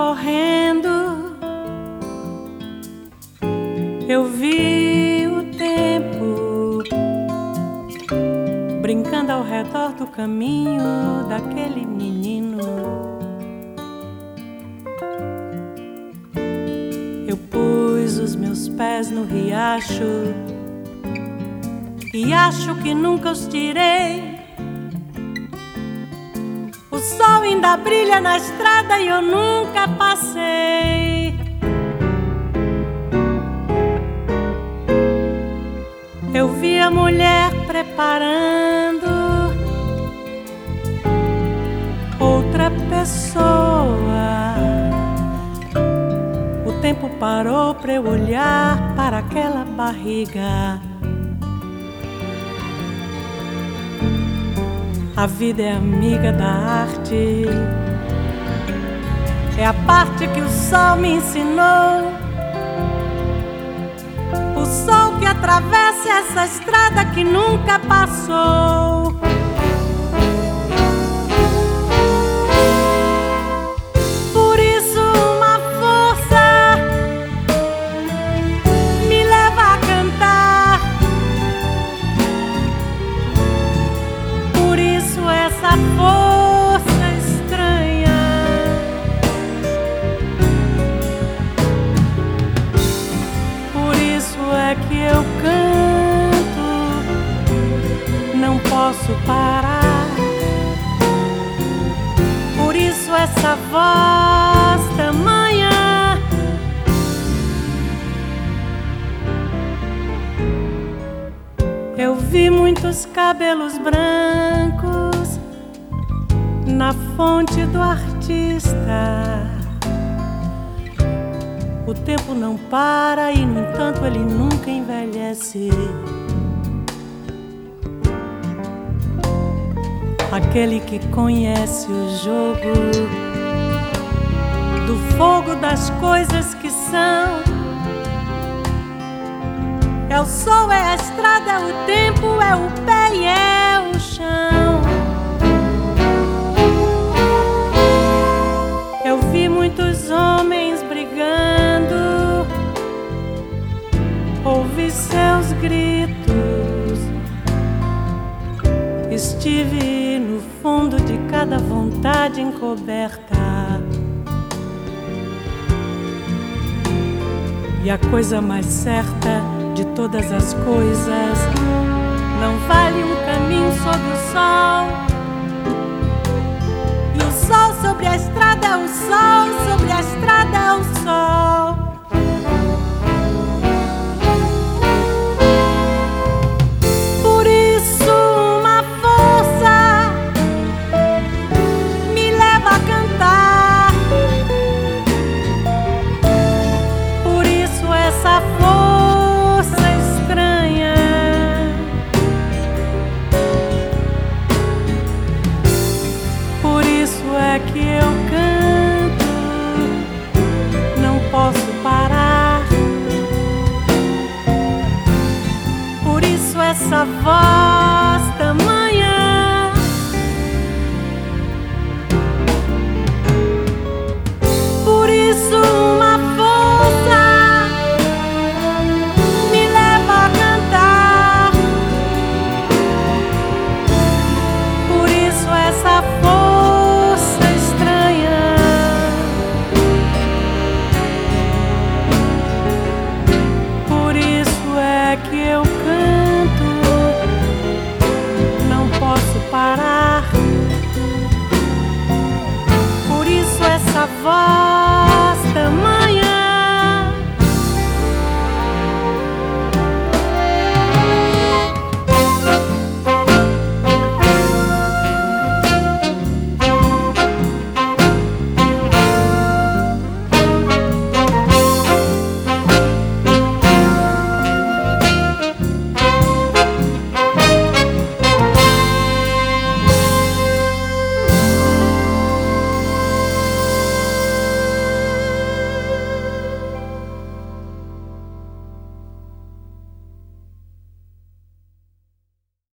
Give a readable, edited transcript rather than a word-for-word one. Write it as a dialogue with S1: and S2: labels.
S1: correndo, eu vi o tempo brincando ao redor do caminho daquele menino. Eu pus os meus pés no riacho e acho que nunca os tirei. O sol ainda brilha na estrada e eu nunca passei. Eu vi a mulher preparando outra pessoa. O tempo parou pra eu olhar para aquela barriga. A vida é amiga da arte, é a parte que o sol me ensinou. O sol que atravessa essa estrada que nunca passou. Por isso uma força me leva a cantar. Por isso essa força estranha. Por isso é que eu canto, não posso parar. Por isso essa voz tamanha. Eu vi muitos cabelos brancos na fonte do artista. O tempo não para e, no entanto, ele nunca envelhece. Aquele que conhece o jogo do fogo das coisas que são. É o sol, é a estrada, é o tempo, é o pé e é o chão. Eu vi muitos homens brigando, ouvi seus gritos, estive no fundo de cada vontade encoberta. E a coisa mais certa de todas as coisas não vale um caminho sob o sol. E o sol sobre a estrada é o sol, sobre a estrada é o sol. Por isso uma força me leva a cantar. Por isso essa força estranha. Por isso é que eu canto, não posso parar. Por isso essa voz tamanha. Por isso uma força me leva a cantar. Por isso essa força estranha. Por isso é que eu canto, não posso parar. Por isso essa voz